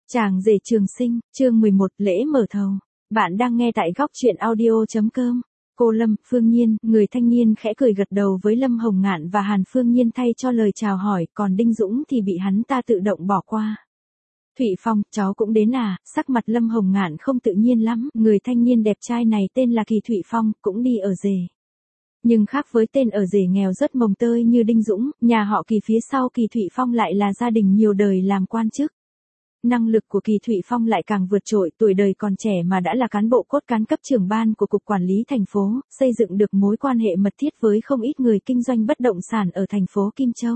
Chàng rể trường sinh, chương 11, lễ mở thầu. Bạn đang nghe tại góc truyện audio.com. Cô Lâm, Phương Nhiên, người thanh niên khẽ cười gật đầu với Lâm Hồng Ngạn và Hàn Phương Nhiên thay cho lời chào hỏi, còn Đinh Dũng thì bị hắn ta tự động bỏ qua. Thụy Phong, cháu cũng đến à? Sắc mặt Lâm Hồng Ngạn không tự nhiên lắm, người thanh niên đẹp trai này tên là Kỳ Thụy Phong, cũng đi ở rể. Nhưng khác với tên ở rể nghèo rất mồng tơi như Đinh Dũng, nhà họ Kỳ phía sau Kỳ Thụy Phong lại là gia đình nhiều đời làm quan chức. Năng lực của Kỳ Thụy Phong lại càng vượt trội, tuổi đời còn trẻ mà đã là cán bộ cốt cán cấp trưởng ban của Cục Quản lý thành phố, xây dựng được mối quan hệ mật thiết với không ít người kinh doanh bất động sản ở thành phố Kim Châu.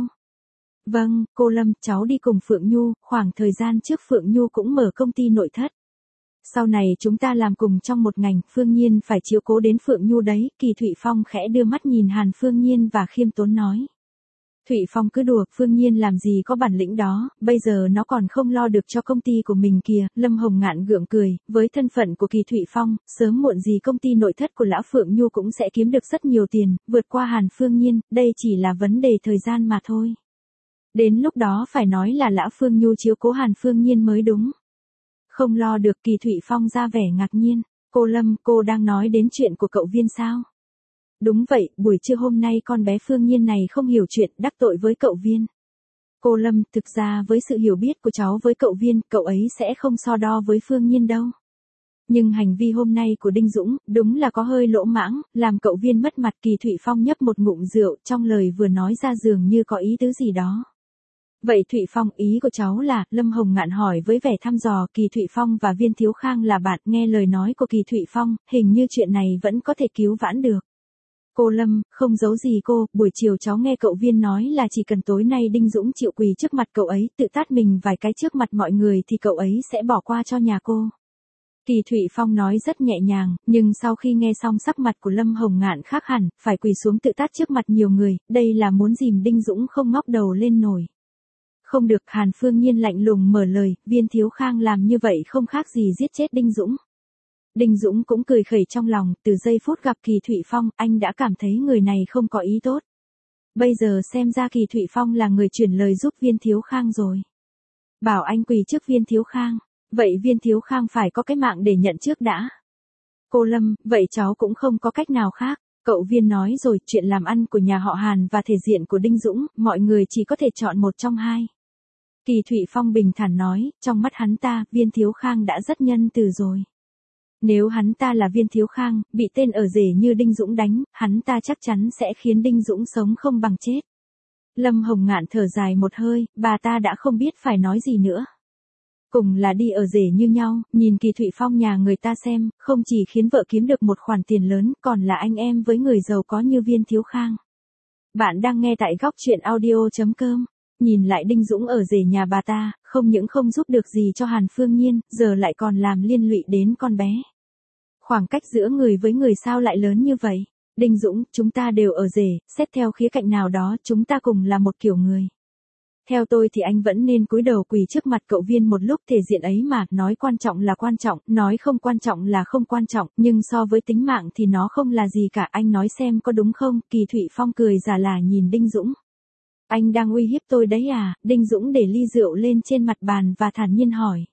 Vâng, cô Lâm, cháu đi cùng Phượng Nhu, khoảng thời gian trước Phượng Nhu cũng mở công ty nội thất. Sau này chúng ta làm cùng trong một ngành, Phương Nhiên phải chiếu cố đến Phượng Nhu đấy, Kỳ Thụy Phong khẽ đưa mắt nhìn Hàn Phương Nhiên và khiêm tốn nói. Thụy Phong cứ đùa, Phương Nhiên làm gì có bản lĩnh đó, bây giờ nó còn không lo được cho công ty của mình kìa. Lâm Hồng Ngạn gượng cười, với thân phận của Kỳ Thụy Phong, sớm muộn gì công ty nội thất của lão Phượng Nhu cũng sẽ kiếm được rất nhiều tiền, vượt qua Hàn Phương Nhiên, đây chỉ là vấn đề thời gian mà thôi. Đến lúc đó phải nói là lão Phương Nhu chiếu cố Hàn Phương Nhiên mới đúng. Không lo được, Kỳ Thụy Phong ra vẻ ngạc nhiên. Cô Lâm, cô đang nói đến chuyện của cậu Viên sao? Đúng vậy, buổi trưa hôm nay con bé Phương Nhiên này không hiểu chuyện, đắc tội với cậu Viên. Cô Lâm, thực ra với sự hiểu biết của cháu với cậu Viên, cậu ấy sẽ không so đo với Phương Nhiên đâu. Nhưng hành vi hôm nay của Đinh Dũng, đúng là có hơi lỗ mãng, làm cậu Viên mất mặt. Kỳ Thụy Phong nhấp một ngụm rượu, trong lời vừa nói ra dường như có ý tứ gì đó. Vậy Thụy Phong, ý của cháu là, Lâm Hồng Ngạn hỏi với vẻ thăm dò. Kỳ Thụy Phong và Viên Thiếu Khang là bạn, nghe lời nói của Kỳ Thụy Phong, hình như chuyện này vẫn có thể cứu vãn được. Cô Lâm, không giấu gì cô, buổi chiều cháu nghe cậu Viên nói là chỉ cần tối nay Đinh Dũng chịu quỳ trước mặt cậu ấy, tự tát mình vài cái trước mặt mọi người thì cậu ấy sẽ bỏ qua cho nhà cô. Kỳ Thụy Phong nói rất nhẹ nhàng, nhưng sau khi nghe xong sắc mặt của Lâm Hồng Ngạn khác hẳn, phải quỳ xuống tự tát trước mặt nhiều người, đây là muốn dìm Đinh Dũng không ngóc đầu lên nổi. Không được, Hàn Phương Nhiên lạnh lùng mở lời, Viên Thiếu Khang làm như vậy không khác gì giết chết Đinh Dũng. Đinh Dũng cũng cười khẩy trong lòng, từ giây phút gặp Kỳ Thụy Phong, anh đã cảm thấy người này không có ý tốt. Bây giờ xem ra Kỳ Thụy Phong là người chuyển lời giúp Viên Thiếu Khang rồi. Bảo anh quỳ trước Viên Thiếu Khang, vậy Viên Thiếu Khang phải có cái mạng để nhận trước đã. Cô Lâm, vậy cháu cũng không có cách nào khác. Cậu Viên nói rồi, chuyện làm ăn của nhà họ Hàn và thể diện của Đinh Dũng, mọi người chỉ có thể chọn một trong hai. Kỳ Thụy Phong bình thản nói, trong mắt hắn ta, Viên Thiếu Khang đã rất nhân từ rồi. Nếu hắn ta là Viên Thiếu Khang, bị tên ở rể như Đinh Dũng đánh, hắn ta chắc chắn sẽ khiến Đinh Dũng sống không bằng chết. Lâm Hồng Ngạn thở dài một hơi, bà ta đã không biết phải nói gì nữa. Cùng là đi ở rể như nhau, nhìn Kỳ Thụy Phong nhà người ta xem, không chỉ khiến vợ kiếm được một khoản tiền lớn, còn là anh em với người giàu có như Viên Thiếu Khang. Bạn đang nghe tại góc truyện audio.com. Nhìn lại Đinh Dũng ở rể nhà bà ta, không những không giúp được gì cho Hàn Phương Nhiên, giờ lại còn làm liên lụy đến con bé. Khoảng cách giữa người với người sao lại lớn như vậy? Đinh Dũng, chúng ta đều ở rể, xét theo khía cạnh nào đó chúng ta cùng là một kiểu người. Theo tôi thì anh vẫn nên cúi đầu quỳ trước mặt cậu Viên một lúc, thể diện ấy mà, nói quan trọng là quan trọng, nói không quan trọng là không quan trọng, nhưng so với tính mạng thì nó không là gì cả, anh nói xem có đúng không? Kỳ Thụy Phong cười giả lả nhìn Đinh Dũng. Anh đang uy hiếp tôi đấy à? Đinh Dũng để ly rượu lên trên mặt bàn và thản nhiên hỏi.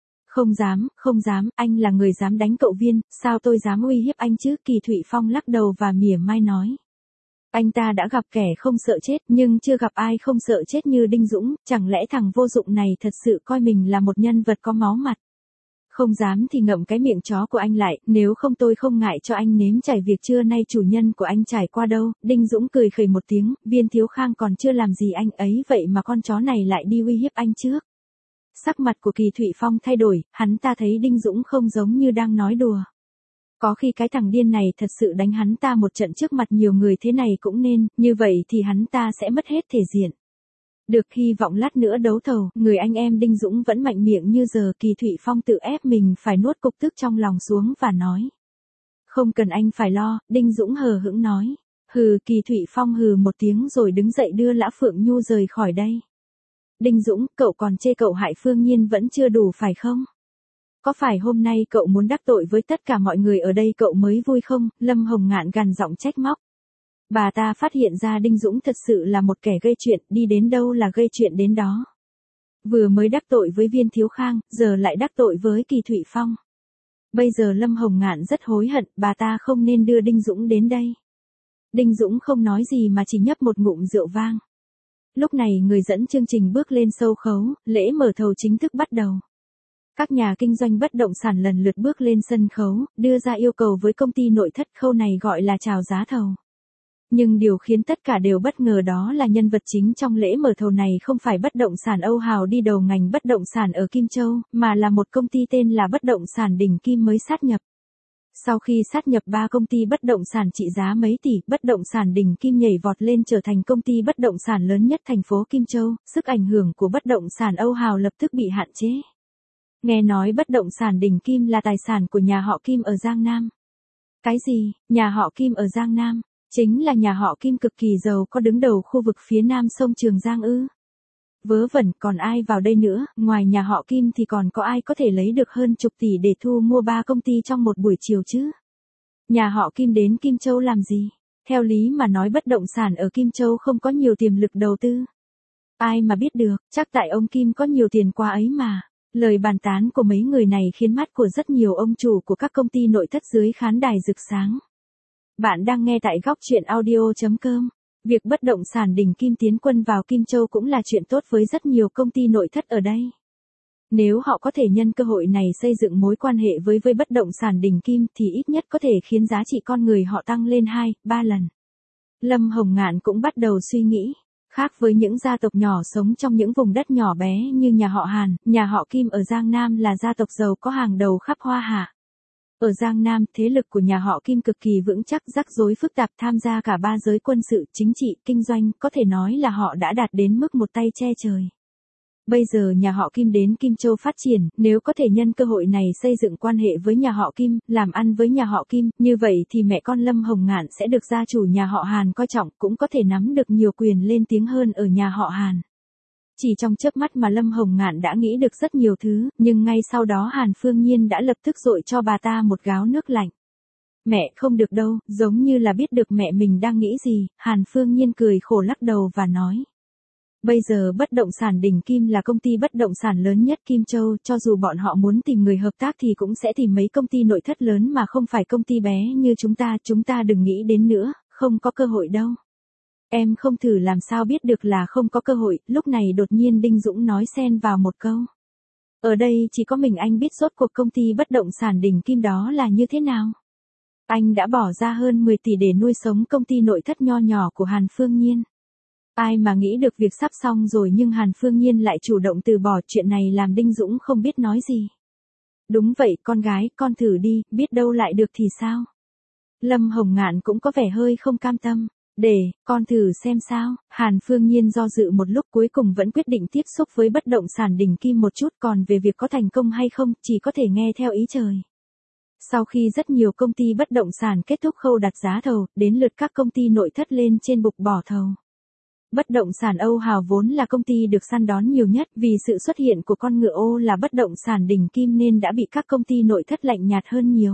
Không dám, anh là người dám đánh cậu Viên, sao tôi dám uy hiếp anh chứ? Kỳ Thụy Phong lắc đầu và mỉa mai nói. Anh ta đã gặp kẻ không sợ chết, nhưng chưa gặp ai không sợ chết như Đinh Dũng, chẳng lẽ thằng vô dụng này thật sự coi mình là một nhân vật có máu mặt? Không dám thì ngậm cái miệng chó của anh lại, nếu không tôi không ngại cho anh nếm trải việc trưa nay chủ nhân của anh trải qua đâu. Đinh Dũng cười khẩy một tiếng, Viên Thiếu Khang còn chưa làm gì anh ấy vậy mà con chó này lại đi uy hiếp anh trước. Sắc mặt của Kỳ Thụy Phong thay đổi, hắn ta thấy Đinh Dũng không giống như đang nói đùa. Có khi cái thằng điên này thật sự đánh hắn ta một trận trước mặt nhiều người thế này cũng nên, như vậy thì hắn ta sẽ mất hết thể diện. Được, hy vọng lát nữa đấu thầu, người anh em Đinh Dũng vẫn mạnh miệng như giờ. Kỳ Thụy Phong tự ép mình phải nuốt cục tức trong lòng xuống và nói. Không cần anh phải lo, Đinh Dũng hờ hững nói. Hừ, Kỳ Thụy Phong hừ một tiếng rồi đứng dậy đưa Lã Phượng Nhu rời khỏi đây. Đinh Dũng, cậu còn chê cậu hại Phương Nhiên vẫn chưa đủ phải không? Có phải hôm nay cậu muốn đắc tội với tất cả mọi người ở đây cậu mới vui không? Lâm Hồng Ngạn gằn giọng trách móc. Bà ta phát hiện ra Đinh Dũng thật sự là một kẻ gây chuyện, đi đến đâu là gây chuyện đến đó. Vừa mới đắc tội với Viên Thiếu Khang, giờ lại đắc tội với Kỳ Thụy Phong. Bây giờ Lâm Hồng Ngạn rất hối hận, bà ta không nên đưa Đinh Dũng đến đây. Đinh Dũng không nói gì mà chỉ nhấp một ngụm rượu vang. Lúc này người dẫn chương trình bước lên sâu khấu, lễ mở thầu chính thức bắt đầu. Các nhà kinh doanh bất động sản lần lượt bước lên sân khấu, đưa ra yêu cầu với công ty nội thất, khâu này gọi là chào giá thầu. Nhưng điều khiến tất cả đều bất ngờ đó là nhân vật chính trong lễ mở thầu này không phải bất động sản Âu Hào đi đầu ngành bất động sản ở Kim Châu, mà là một công ty tên là Bất động sản Đình Kim mới sát nhập. Sau khi sát nhập 3 công ty bất động sản trị giá mấy tỷ, Bất động sản Đình Kim nhảy vọt lên trở thành công ty bất động sản lớn nhất thành phố Kim Châu, sức ảnh hưởng của bất động sản Âu Hào lập tức bị hạn chế. Nghe nói bất động sản Đình Kim là tài sản của nhà họ Kim ở Giang Nam. Cái gì, nhà họ Kim ở Giang Nam? Chính là nhà họ Kim cực kỳ giàu có đứng đầu khu vực phía nam sông Trường Giang ư? Vớ vẩn, còn ai vào đây nữa, ngoài nhà họ Kim thì còn có ai có thể lấy được hơn chục tỷ để thu mua 3 công ty trong một buổi chiều chứ? Nhà họ Kim đến Kim Châu làm gì? Theo lý mà nói bất động sản ở Kim Châu không có nhiều tiềm lực đầu tư. Ai mà biết được, chắc tại ông Kim có nhiều tiền quá ấy mà. Lời bàn tán của mấy người này khiến mắt của rất nhiều ông chủ của các công ty nội thất dưới khán đài rực sáng. Bạn đang nghe tại góc truyện audio.com. Việc bất động sản Đình Kim tiến quân vào Kim Châu cũng là chuyện tốt với rất nhiều công ty nội thất ở đây. Nếu họ có thể nhân cơ hội này xây dựng mối quan hệ với bất động sản Đình Kim thì ít nhất có thể khiến giá trị con người họ tăng lên 2, 3 lần. Lâm Hồng Ngạn cũng bắt đầu suy nghĩ. Khác với những gia tộc nhỏ sống trong những vùng đất nhỏ bé như nhà họ Hàn, nhà họ Kim ở Giang Nam là gia tộc giàu có hàng đầu khắp Hoa Hạ. Ở Giang Nam, thế lực của nhà họ Kim cực kỳ vững chắc, rắc rối phức tạp, tham gia cả 3 giới quân sự, chính trị, kinh doanh, có thể nói là họ đã đạt đến mức một tay che trời. Bây giờ nhà họ Kim đến Kim Châu phát triển, nếu có thể nhân cơ hội này xây dựng quan hệ với nhà họ Kim, làm ăn với nhà họ Kim, như vậy thì mẹ con Lâm Hồng Ngạn sẽ được gia chủ nhà họ Hàn coi trọng, cũng có thể nắm được nhiều quyền lên tiếng hơn ở nhà họ Hàn. Chỉ trong chớp mắt mà Lâm Hồng Ngạn đã nghĩ được rất nhiều thứ, nhưng ngay sau đó Hàn Phương Nhiên đã lập tức dội cho bà ta một gáo nước lạnh. Mẹ, không được đâu, giống như là biết được mẹ mình đang nghĩ gì, Hàn Phương Nhiên cười khổ lắc đầu và nói. Bây giờ bất động sản Đình Kim là công ty bất động sản lớn nhất Kim Châu, cho dù bọn họ muốn tìm người hợp tác thì cũng sẽ tìm mấy công ty nội thất lớn mà không phải công ty bé như chúng ta đừng nghĩ đến nữa, không có cơ hội đâu. Em không thử làm sao biết được là không có cơ hội, lúc này đột nhiên Đinh Dũng nói xen vào một câu. Ở đây chỉ có mình anh biết rốt cuộc công ty bất động sản Đình Kim đó là như thế nào. Anh đã bỏ ra hơn 10 tỷ để nuôi sống công ty nội thất nho nhỏ của Hàn Phương Nhiên. Ai mà nghĩ được việc sắp xong rồi nhưng Hàn Phương Nhiên lại chủ động từ bỏ, chuyện này làm Đinh Dũng không biết nói gì. Đúng vậy, con gái, con thử đi, biết đâu lại được thì sao. Lâm Hồng Ngạn cũng có vẻ hơi không cam tâm. Để, con thử xem sao. Hàn Phương Nhiên do dự một lúc cuối cùng vẫn quyết định tiếp xúc với bất động sản Đình Kim một chút, còn về việc có thành công hay không, chỉ có thể nghe theo ý trời. Sau khi rất nhiều công ty bất động sản kết thúc khâu đặt giá thầu, đến lượt các công ty nội thất lên trên bục bỏ thầu. Bất động sản Âu Hào vốn là công ty được săn đón nhiều nhất, vì sự xuất hiện của con ngựa ô là bất động sản Đình Kim nên đã bị các công ty nội thất lạnh nhạt hơn nhiều.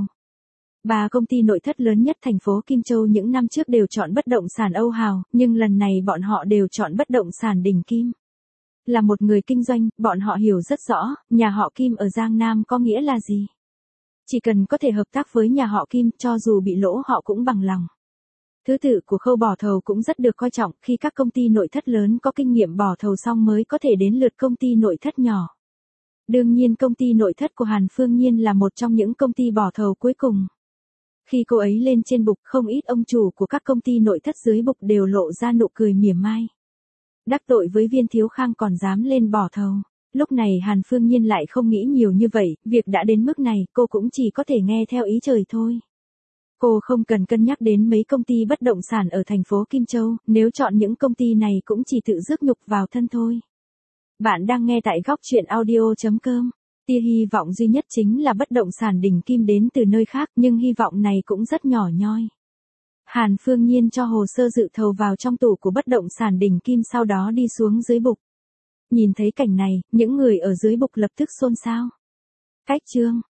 3 công ty nội thất lớn nhất thành phố Kim Châu những năm trước đều chọn bất động sản Âu Hào, nhưng lần này bọn họ đều chọn bất động sản Đình Kim. Là một người kinh doanh, bọn họ hiểu rất rõ, nhà họ Kim ở Giang Nam có nghĩa là gì. Chỉ cần có thể hợp tác với nhà họ Kim, cho dù bị lỗ họ cũng bằng lòng. Thứ tự của khâu bỏ thầu cũng rất được coi trọng, khi các công ty nội thất lớn có kinh nghiệm bỏ thầu xong mới có thể đến lượt công ty nội thất nhỏ. Đương nhiên công ty nội thất của Hàn Phương Nhiên là một trong những công ty bỏ thầu cuối cùng. Khi cô ấy lên trên bục, không ít ông chủ của các công ty nội thất dưới bục đều lộ ra nụ cười mỉa mai. Đắc tội với Viên Thiếu Khang còn dám lên bỏ thầu. Lúc này Hàn Phương Nhiên lại không nghĩ nhiều như vậy, việc đã đến mức này, cô cũng chỉ có thể nghe theo ý trời thôi. Cô không cần cân nhắc đến mấy công ty bất động sản ở thành phố Kim Châu, nếu chọn những công ty này cũng chỉ tự rước nhục vào thân thôi. Bạn đang nghe tại góc truyện audio.com. Tia hy vọng duy nhất chính là bất động sản Đình Kim đến từ nơi khác, nhưng hy vọng này cũng rất nhỏ nhoi. Hàn Phương Nhiên cho hồ sơ dự thầu vào trong tủ của bất động sản Đình Kim, sau đó đi xuống dưới bục. Nhìn thấy cảnh này, những người ở dưới bục lập tức xôn xao. Cách chương